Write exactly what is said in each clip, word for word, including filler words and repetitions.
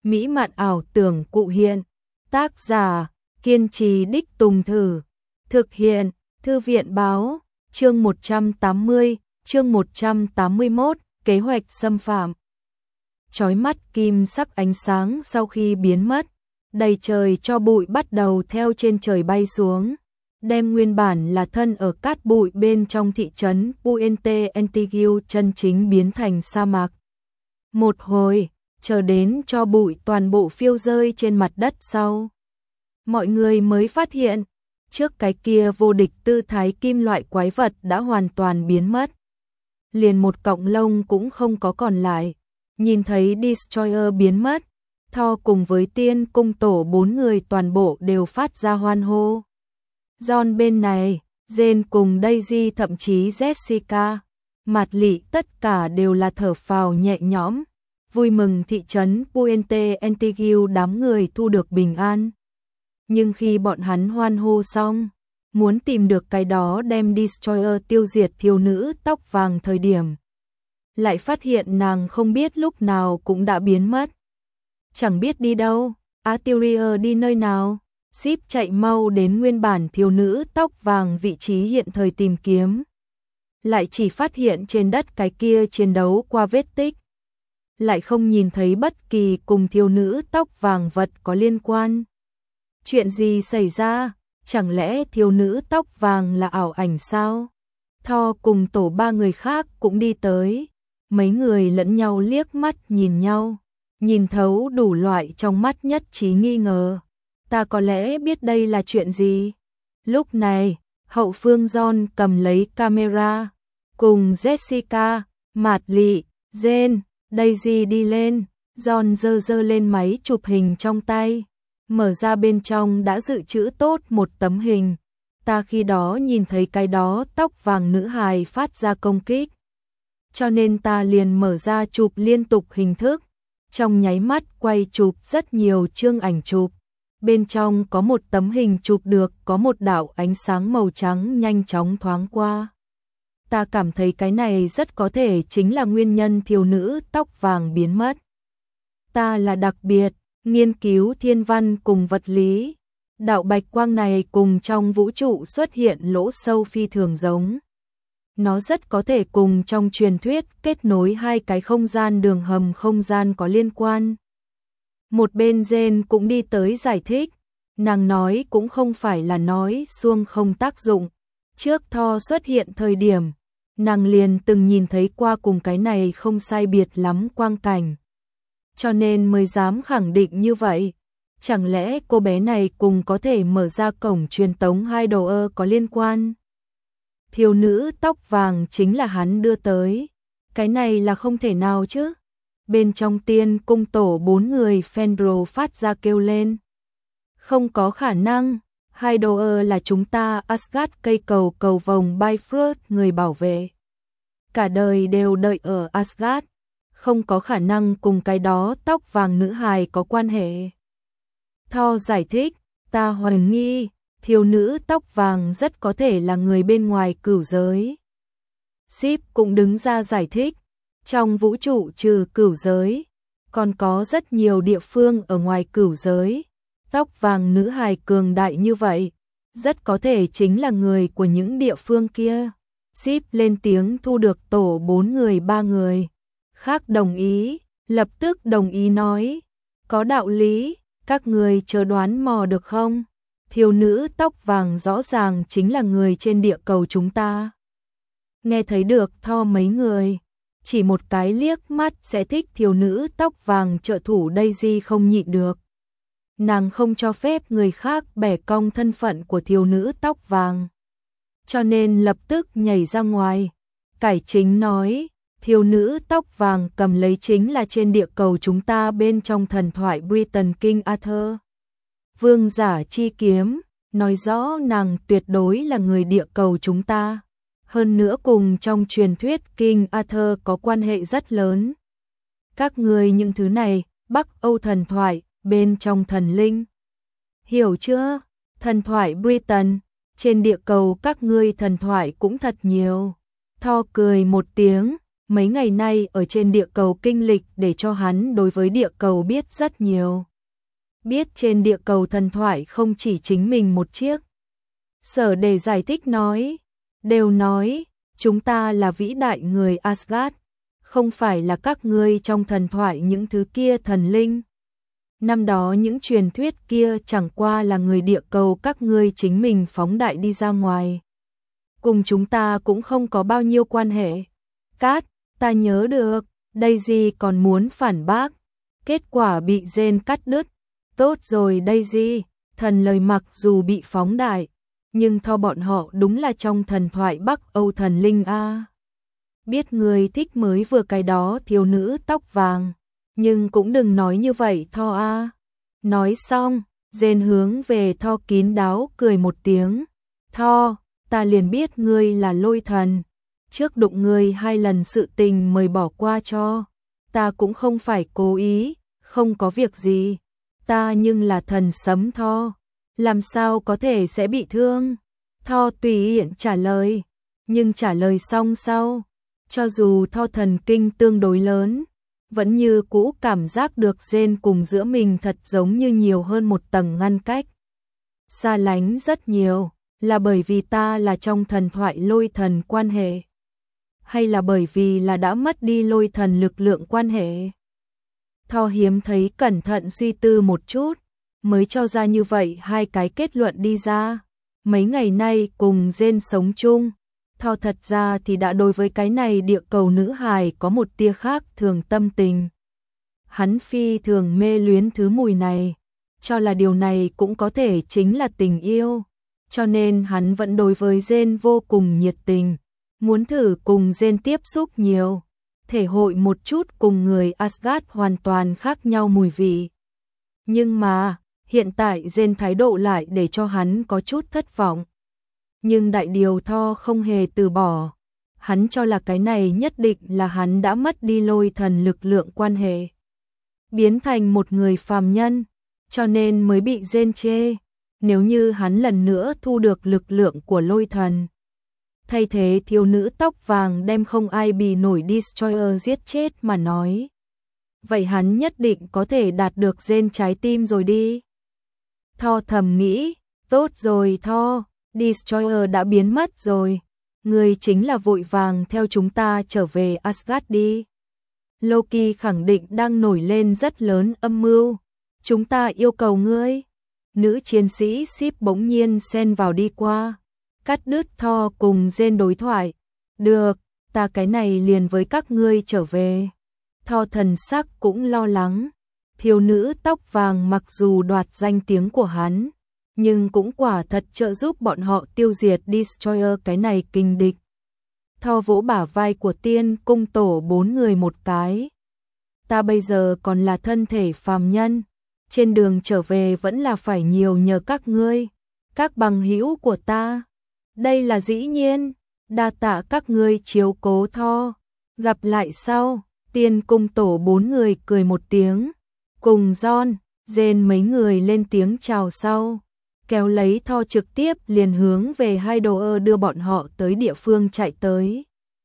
mỹ mạn ảo tưởng cụ hiện. Tác giả, kiên trì đích tùng thử. Thực hiện, Thư viện báo, chương một trăm tám mươi, chương một trăm tám mươi mốt, kế hoạch xâm phạm. Chói mắt kim sắc ánh sáng sau khi biến mất, đầy trời cho bụi bắt đầu theo trên trời bay xuống, đem nguyên bản là thân ở cát bụi bên trong thị trấn Puente Antiguo chân chính biến thành sa mạc. Một hồi, chờ đến cho bụi toàn bộ phiêu rơi trên mặt đất sau, mọi người mới phát hiện, trước cái kia vô địch tư thái kim loại quái vật đã hoàn toàn biến mất. Liền một cọng lông cũng không có còn lại. Nhìn thấy Destroyer biến mất, Thor cùng với Tiên Cung tổ bốn người toàn bộ đều phát ra hoan hô. John bên này, Jane cùng Daisy thậm chí Jessica, Mạt Lị tất cả đều là thở phào nhẹ nhõm, vui mừng thị trấn Puente Antiguo đám người thu được bình an. Nhưng khi bọn hắn hoan hô xong, muốn tìm được cái đó đem Destroyer tiêu diệt thiếu nữ tóc vàng thời điểm, lại phát hiện nàng không biết lúc nào cũng đã biến mất. Chẳng biết đi đâu, Artillery đi nơi nào, Ship chạy mau đến nguyên bản thiếu nữ tóc vàng vị trí hiện thời tìm kiếm. Lại chỉ phát hiện trên đất cái kia chiến đấu qua vết tích. Lại không nhìn thấy bất kỳ cùng thiếu nữ tóc vàng vật có liên quan. Chuyện gì xảy ra? Chẳng lẽ thiếu nữ tóc vàng là ảo ảnh sao? Thor cùng tổ ba người khác cũng đi tới. Mấy người lẫn nhau liếc mắt nhìn nhau, nhìn thấu đủ loại trong mắt nhất trí nghi ngờ. Ta có lẽ biết đây là chuyện gì. Lúc này, hậu phương John cầm lấy camera, cùng Jessica, Mạt Lị, Jane, Daisy đi lên. John giơ giơ lên máy chụp hình trong tay, mở ra bên trong đã dự trữ tốt một tấm hình. Ta khi đó nhìn thấy cái đó tóc vàng nữ hài phát ra công kích, cho nên ta liền mở ra chụp liên tục hình thức, trong nháy mắt quay chụp rất nhiều chương ảnh chụp. Bên trong có một tấm hình chụp được có một đạo ánh sáng màu trắng nhanh chóng thoáng qua. Ta cảm thấy cái này rất có thể chính là nguyên nhân thiếu nữ tóc vàng biến mất. Ta là đặc biệt nghiên cứu thiên văn cùng vật lý. Đạo bạch quang này cùng trong vũ trụ xuất hiện lỗ sâu phi thường giống. Nó rất có thể cùng trong truyền thuyết kết nối hai cái không gian đường hầm không gian có liên quan. Một bên Jane cũng đi tới giải thích. Nàng nói cũng không phải là nói xuông không tác dụng. Trước Thor xuất hiện thời điểm, nàng liền từng nhìn thấy qua cùng cái này không sai biệt lắm quang cảnh. Cho nên mới dám khẳng định như vậy. Chẳng lẽ cô bé này cùng có thể mở ra cổng truyền tống hai đồ ơ có liên quan? Thiếu nữ tóc vàng chính là hắn đưa tới. Cái này là không thể nào chứ. Bên trong Tiên Cung tổ bốn người Fenrir phát ra kêu lên. Không có khả năng. Hai đồ ơ là chúng ta Asgard cây cầu cầu vồng Bifrost người bảo vệ. Cả đời đều đợi ở Asgard. Không có khả năng cùng cái đó tóc vàng nữ hài có quan hệ. Thor giải thích, ta hoài nghi, thiếu nữ tóc vàng rất có thể là người bên ngoài cửu giới. Ship cũng đứng ra giải thích, trong vũ trụ trừ cửu giới, còn có rất nhiều địa phương ở ngoài cửu giới. Tóc vàng nữ hài cường đại như vậy, rất có thể chính là người của những địa phương kia. Ship lên tiếng thu được tổ bốn người ba người. Khác đồng ý, lập tức đồng ý nói, có đạo lý. Các người chờ đoán mò được không? Thiếu nữ tóc vàng rõ ràng chính là người trên địa cầu chúng ta. Nghe thấy được Thor mấy người, chỉ một cái liếc mắt sẽ thích thiếu nữ tóc vàng trợ thủ Daisy không nhịn được. Nàng không cho phép người khác bẻ cong thân phận của thiếu nữ tóc vàng. Cho nên lập tức nhảy ra ngoài. Cải chính nói, thiếu nữ tóc vàng cầm lấy chính là trên địa cầu chúng ta bên trong thần thoại Britain King Arthur. Vương giả chi kiếm, nói rõ nàng tuyệt đối là người địa cầu chúng ta. Hơn nữa cùng trong truyền thuyết King Arthur có quan hệ rất lớn. Các người những thứ này, Bắc Âu thần thoại, bên trong thần linh. Hiểu chưa? Thần thoại Britain, trên địa cầu các ngươi thần thoại cũng thật nhiều. Thor cười một tiếng. Mấy ngày nay ở trên địa cầu kinh lịch để cho hắn đối với địa cầu biết rất nhiều. Biết trên địa cầu thần thoại không chỉ chính mình một chiếc. Sở Đề giải thích nói, đều nói, chúng ta là vĩ đại người Asgard, không phải là các ngươi trong thần thoại những thứ kia thần linh. Năm đó những truyền thuyết kia chẳng qua là người địa cầu các ngươi chính mình phóng đại đi ra ngoài. Cùng chúng ta cũng không có bao nhiêu quan hệ. Cát, ta nhớ được, Daisy còn muốn phản bác. Kết quả bị Jane cắt đứt. Tốt rồi Daisy, thần lời mặc dù bị phóng đại, nhưng theo bọn họ đúng là trong thần thoại Bắc Âu thần linh a. Biết người thích mới vừa cái đó thiếu nữ tóc vàng, nhưng cũng đừng nói như vậy Tho a. Nói xong, Jane hướng về Tho kín đáo cười một tiếng. Tho, ta liền biết ngươi là lôi thần. Trước đụng ngươi hai lần sự tình mời bỏ qua cho. Ta cũng không phải cố ý, không có việc gì. Ta nhưng là thần sấm Tho. Làm sao có thể sẽ bị thương? Tho tùy tiện trả lời. Nhưng trả lời xong sau, cho dù Tho thần kinh tương đối lớn, vẫn như cũ cảm giác được Jane cùng giữa mình thật giống như nhiều hơn một tầng ngăn cách. Xa lánh rất nhiều, là bởi vì ta là trong thần thoại lôi thần quan hệ? Hay là bởi vì là đã mất đi lôi thần lực lượng quan hệ? Tho hiếm thấy cẩn thận suy tư một chút, mới cho ra như vậy hai cái kết luận đi ra. Mấy ngày nay cùng Jane sống chung, Tho thật ra thì đã đối với cái này địa cầu nữ hài có một tia khác thường tâm tình. Hắn phi thường mê luyến thứ mùi này, cho là điều này cũng có thể chính là tình yêu, cho nên hắn vẫn đối với Jane vô cùng nhiệt tình, muốn thử cùng Jane tiếp xúc nhiều, thể hội một chút cùng người Asgard hoàn toàn khác nhau mùi vị. Nhưng mà, hiện tại Jane thái độ lại để cho hắn có chút thất vọng. Nhưng đại điều Tho không hề từ bỏ. Hắn cho là cái này nhất định là hắn đã mất đi lôi thần lực lượng quan hệ, biến thành một người phàm nhân, cho nên mới bị Jane chê. Nếu như hắn lần nữa thu được lực lượng của lôi thần, thay thế thiếu nữ tóc vàng đem không ai bì nổi Destroyer giết chết mà nói, vậy hắn nhất định có thể đạt được Jane trái tim rồi đi. Tho thầm nghĩ, tốt rồi Tho, Destroyer đã biến mất rồi, người chính là vội vàng theo chúng ta trở về Asgard đi. Loki khẳng định đang nổi lên rất lớn âm mưu, chúng ta yêu cầu ngươi. Nữ chiến sĩ Ship bỗng nhiên xen vào đi qua, cắt đứt Tho cùng Jane đối thoại. Được, ta cái này liền với các ngươi trở về. Tho thần sắc cũng lo lắng, thiếu nữ tóc vàng mặc dù đoạt danh tiếng của hắn, nhưng cũng quả thật trợ giúp bọn họ tiêu diệt Destroyer cái này kinh địch. Tho vỗ bả vai của Tiên Cung tổ bốn người một cái. Ta bây giờ còn là thân thể phàm nhân, trên đường trở về vẫn là phải nhiều nhờ các ngươi, các bằng hữu của ta. Đây là dĩ nhiên, đa tạ các ngươi chiếu cố Tho. Gặp lại sau. Tiên Cung tổ bốn người cười một tiếng, cùng John, Jane mấy người lên tiếng chào sau, kéo lấy Tho trực tiếp liền hướng về hai đồ ơ đưa bọn họ tới địa phương chạy tới.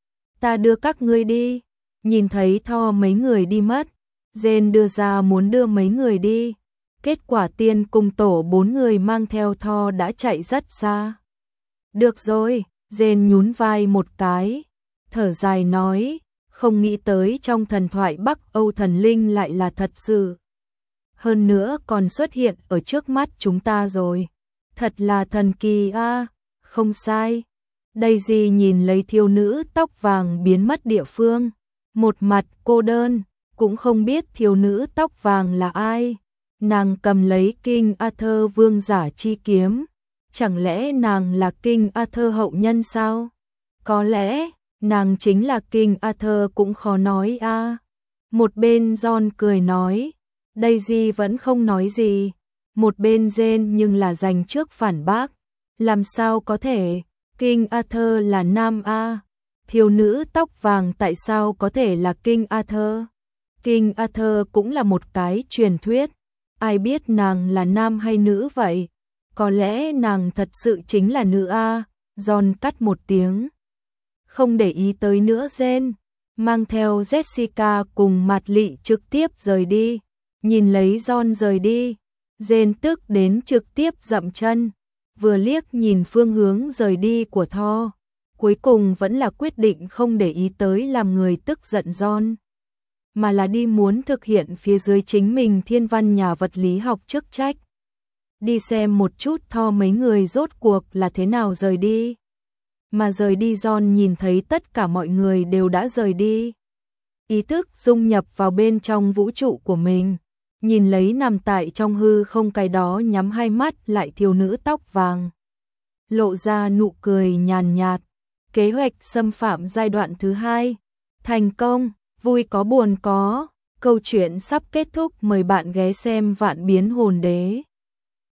Ta đưa các ngươi đi. Nhìn thấy Tho mấy người đi mất, Jane đưa ra muốn đưa mấy người đi. Kết quả Tiên Cung tổ bốn người mang theo Tho đã chạy rất xa. Được rồi, Jane nhún vai một cái, thở dài nói, không nghĩ tới trong thần thoại Bắc Âu thần linh lại là thật sự. Hơn nữa còn xuất hiện ở trước mắt chúng ta rồi. Thật là thần kỳ a, à, không sai. Daisy nhìn lấy thiếu nữ tóc vàng biến mất địa phương, một mặt cô đơn, cũng không biết thiếu nữ tóc vàng là ai. Nàng cầm lấy King Arthur vương giả chi kiếm, chẳng lẽ nàng là King Arthur hậu nhân sao? Có lẽ nàng chính là King Arthur cũng khó nói a. À. Một bên John cười nói, Daisy vẫn không nói gì. Một bên Jane nhưng là dành trước phản bác, làm sao có thể, King Arthur là nam a. À. Thiếu nữ tóc vàng tại sao có thể là King Arthur? King Arthur cũng là một cái truyền thuyết, ai biết nàng là nam hay nữ vậy? Có lẽ nàng thật sự chính là nữ a. À. John cắt một tiếng, không để ý tới nữa Jane. mang theo Jessica cùng Mạt Lị trực tiếp rời đi. Nhìn lấy John rời đi, Jane tức đến trực tiếp dậm chân, vừa liếc nhìn phương hướng rời đi của Thor, cuối cùng vẫn là quyết định không để ý tới làm người tức giận John, mà là đi muốn thực hiện phía dưới chính mình thiên văn nhà vật lý học chức trách. Đi xem một chút Thor mấy người rốt cuộc là thế nào rời đi. Mà rời đi John nhìn thấy tất cả mọi người đều đã rời đi. Ý thức dung nhập vào bên trong vũ trụ của mình. Nhìn lấy nằm tại trong hư không cái đó nhắm hai mắt lại thiếu nữ tóc vàng. Lộ ra nụ cười nhàn nhạt. Kế hoạch xâm phạm giai đoạn thứ hai. Thành công, vui có buồn có. Câu chuyện sắp kết thúc, mời bạn ghé xem Vạn Biến Hồn Đế.